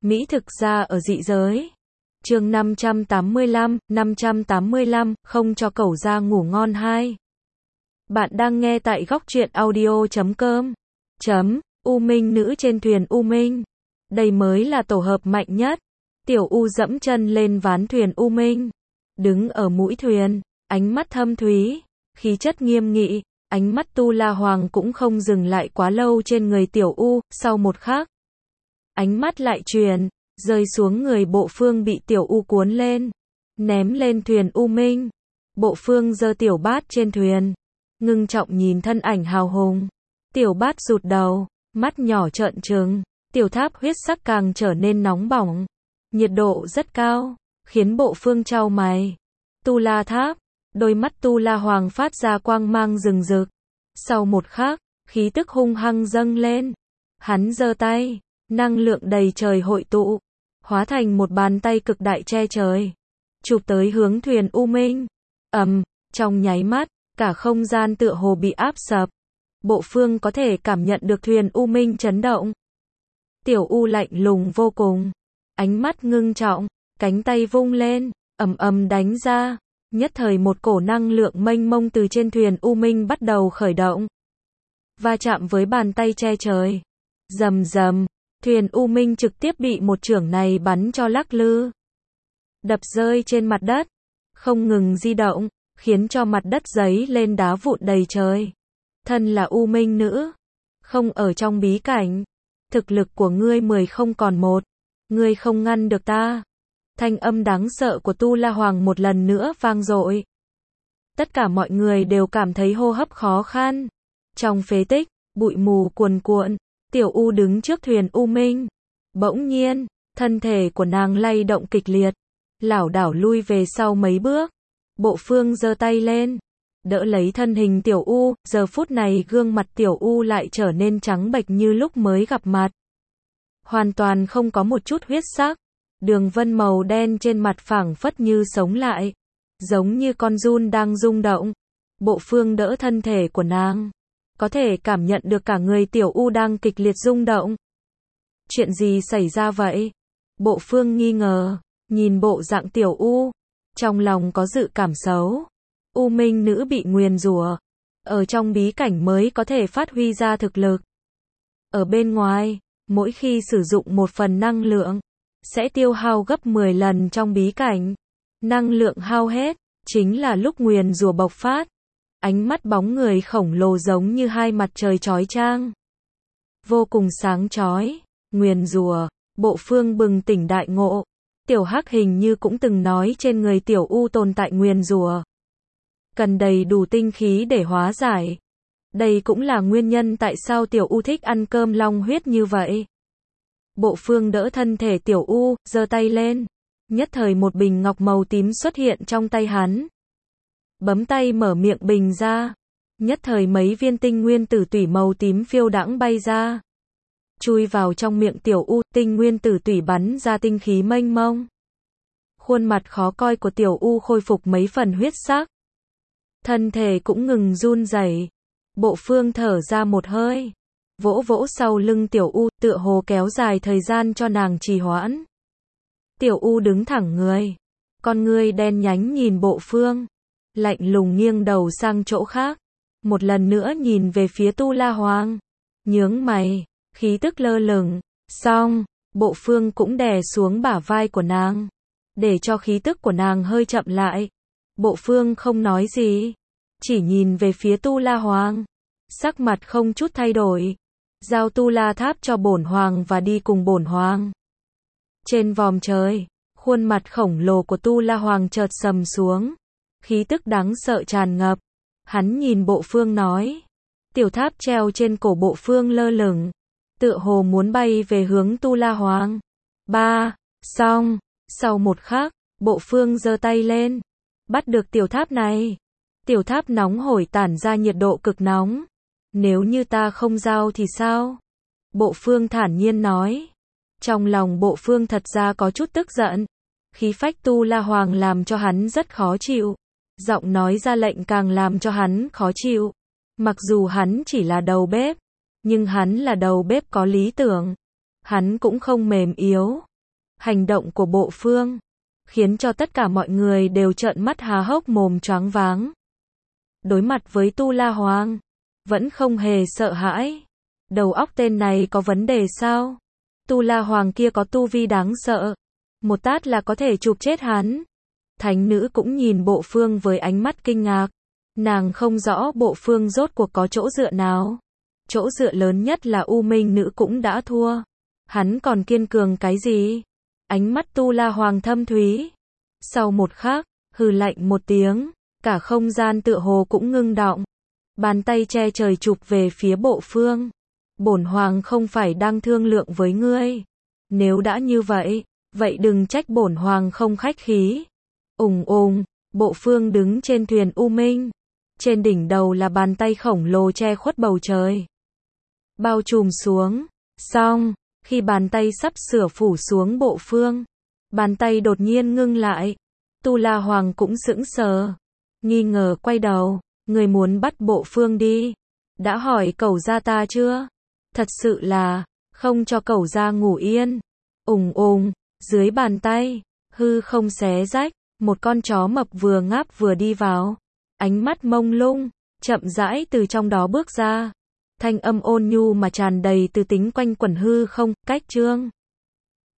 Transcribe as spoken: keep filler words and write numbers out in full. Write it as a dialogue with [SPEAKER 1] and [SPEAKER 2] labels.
[SPEAKER 1] Mỹ thực ra ở dị giới. Chương năm trăm tám mươi lăm, năm trăm tám mươi lăm, không cho cẩu ra ngủ ngon hai. Bạn đang nghe tại góc truyện audio chấm com. Chấm, U Minh nữ trên thuyền U Minh. Đây mới là tổ hợp mạnh nhất. Tiểu U dẫm chân lên ván thuyền U Minh. Đứng ở mũi thuyền, ánh mắt thâm thúy, khí chất nghiêm nghị, ánh mắt Tu La Hoàng cũng không dừng lại quá lâu trên người Tiểu U, sau một khắc. Ánh mắt lại truyền, rơi xuống người Bộ Phương bị Tiểu U cuốn lên, ném lên thuyền U Minh. Bộ Phương giơ tiểu bát trên thuyền, ngưng trọng nhìn thân ảnh hào hùng. Tiểu bát rụt đầu, mắt nhỏ trợn trừng, tiểu tháp huyết sắc càng trở nên nóng bỏng. Nhiệt độ rất cao, khiến Bộ Phương chau mày. Tu La tháp, đôi mắt Tu La Hoàng phát ra quang mang rừng rực. Sau một khắc, khí tức hung hăng dâng lên. Hắn giơ tay, năng lượng đầy trời hội tụ, hóa thành một bàn tay cực đại che trời, chụp tới hướng thuyền U Minh. Ầm, trong nháy mắt, cả không gian tựa hồ bị áp sập. Bộ Phương có thể cảm nhận được thuyền U Minh chấn động. Tiểu U lạnh lùng vô cùng, ánh mắt ngưng trọng, cánh tay vung lên, ầm ầm đánh ra. Nhất thời một cổ năng lượng mênh mông từ trên thuyền U Minh bắt đầu khởi động, va chạm với bàn tay che trời. Rầm rầm, thuyền U Minh trực tiếp bị một chưởng này bắn cho lắc lư, đập rơi trên mặt đất, không ngừng di động, khiến cho mặt đất giấy lên đá vụn đầy trời. Thân là U Minh nữ, không ở trong bí cảnh, thực lực của ngươi mười không còn một, ngươi không ngăn được ta. Thanh âm đáng sợ của Tu La Hoàng một lần nữa vang dội. Tất cả mọi người đều cảm thấy hô hấp khó khăn. Trong phế tích, bụi mù cuồn cuộn, Tiểu U đứng trước thuyền U Minh. Bỗng nhiên, thân thể của nàng lay động kịch liệt, lảo đảo lui về sau mấy bước. Bộ Phương giơ tay lên, đỡ lấy thân hình Tiểu U, giờ phút này gương mặt Tiểu U lại trở nên trắng bệch như lúc mới gặp mặt. Hoàn toàn không có một chút huyết sắc. Đường vân màu đen trên mặt phảng phất như sống lại, giống như con giun đang rung động. Bộ Phương đỡ thân thể của nàng, có thể cảm nhận được cả người Tiểu U đang kịch liệt rung động. Chuyện gì xảy ra vậy? Bộ Phương nghi ngờ, nhìn bộ dạng Tiểu U, trong lòng có dự cảm xấu. U Minh nữ bị nguyền rủa, ở trong bí cảnh mới có thể phát huy ra thực lực. Ở bên ngoài, mỗi khi sử dụng một phần năng lượng, sẽ tiêu hao gấp mười lần trong bí cảnh. Năng lượng hao hết, chính là lúc nguyền rủa bộc phát. Ánh mắt bóng người khổng lồ giống như hai mặt trời chói chang, vô cùng sáng chói. Nguyền rủa, Bộ Phương bừng tỉnh đại ngộ. Tiểu Hắc hình như cũng từng nói trên người Tiểu U tồn tại nguyền rủa, cần đầy đủ tinh khí để hóa giải. Đây cũng là nguyên nhân tại sao Tiểu U thích ăn cơm long huyết như vậy. Bộ Phương đỡ thân thể Tiểu U, giơ tay lên. Nhất thời một bình ngọc màu tím xuất hiện trong tay hắn. Bấm tay mở miệng bình ra. Nhất thời mấy viên tinh nguyên tử tủy màu tím phiêu đãng bay ra, chui vào trong miệng Tiểu U. Tinh nguyên tử tủy bắn ra tinh khí mênh mông. Khuôn mặt khó coi của Tiểu U khôi phục mấy phần huyết sắc, thân thể cũng ngừng run rẩy. Bộ Phương thở ra một hơi, vỗ vỗ sau lưng Tiểu U, tựa hồ kéo dài thời gian cho nàng trì hoãn. Tiểu U đứng thẳng người, con ngươi đen nhánh nhìn Bộ Phương, lạnh lùng nghiêng đầu sang chỗ khác, một lần nữa nhìn về phía Tu La Hoàng, nhướng mày, khí tức lơ lửng. Xong, Bộ Phương cũng đè xuống bả vai của nàng, để cho khí tức của nàng hơi chậm lại. Bộ Phương không nói gì, chỉ nhìn về phía Tu La Hoàng, sắc mặt không chút thay đổi. Giao Tu La tháp cho bổn hoàng và đi cùng bổn hoàng. Trên vòm trời, khuôn mặt khổng lồ của Tu La Hoàng chợt sầm xuống, khí tức đáng sợ tràn ngập. Hắn nhìn Bộ Phương nói, tiểu tháp treo trên cổ Bộ Phương lơ lửng, tựa hồ muốn bay về hướng Tu La Hoàng. Ba, xong, sau một khắc, Bộ Phương giơ tay lên, bắt được tiểu tháp này. Tiểu tháp nóng hổi tản ra nhiệt độ cực nóng. Nếu như ta không giao thì sao? Bộ Phương thản nhiên nói. Trong lòng Bộ Phương thật ra có chút tức giận. Khí phách Tu La Hoàng làm cho hắn rất khó chịu. Giọng nói ra lệnh càng làm cho hắn khó chịu. Mặc dù hắn chỉ là đầu bếp, nhưng hắn là đầu bếp có lý tưởng. Hắn cũng không mềm yếu. Hành động của Bộ Phương khiến cho tất cả mọi người đều trợn mắt há hốc mồm choáng váng. Đối mặt với Tu La Hoàng, vẫn không hề sợ hãi. Đầu óc tên này có vấn đề sao? Tu La Hoàng kia có tu vi đáng sợ. Một tát là có thể chụp chết hắn. Thánh nữ cũng nhìn Bộ Phương với ánh mắt kinh ngạc. Nàng không rõ Bộ Phương rốt cuộc có chỗ dựa nào. Chỗ dựa lớn nhất là U Minh nữ cũng đã thua. Hắn còn kiên cường cái gì? Ánh mắt Tu La Hoàng thâm thúy. Sau một khắc, hừ lạnh một tiếng, cả không gian tựa hồ cũng ngưng đọng. Bàn tay che trời chụp về phía Bộ Phương. Bổn hoàng không phải đang thương lượng với ngươi. Nếu đã như vậy, vậy đừng trách bổn hoàng không khách khí. Ùng ùng, Bộ Phương đứng trên thuyền U Minh. Trên đỉnh đầu là bàn tay khổng lồ che khuất bầu trời. Bao trùm xuống. Xong, khi bàn tay sắp sửa phủ xuống Bộ Phương, bàn tay đột nhiên ngưng lại. Tu La Hoàng cũng sững sờ. Nghi ngờ quay đầu. Người muốn bắt Bộ Phương đi. Đã hỏi cẩu gia ta chưa? Thật sự là, không cho cẩu gia ngủ yên. Ùng ùng, dưới bàn tay, hư không xé rách, một con chó mập vừa ngáp vừa đi vào. Ánh mắt mông lung, chậm rãi từ trong đó bước ra. Thanh âm ôn nhu mà tràn đầy từ tính quanh quẩn hư không, cách trương.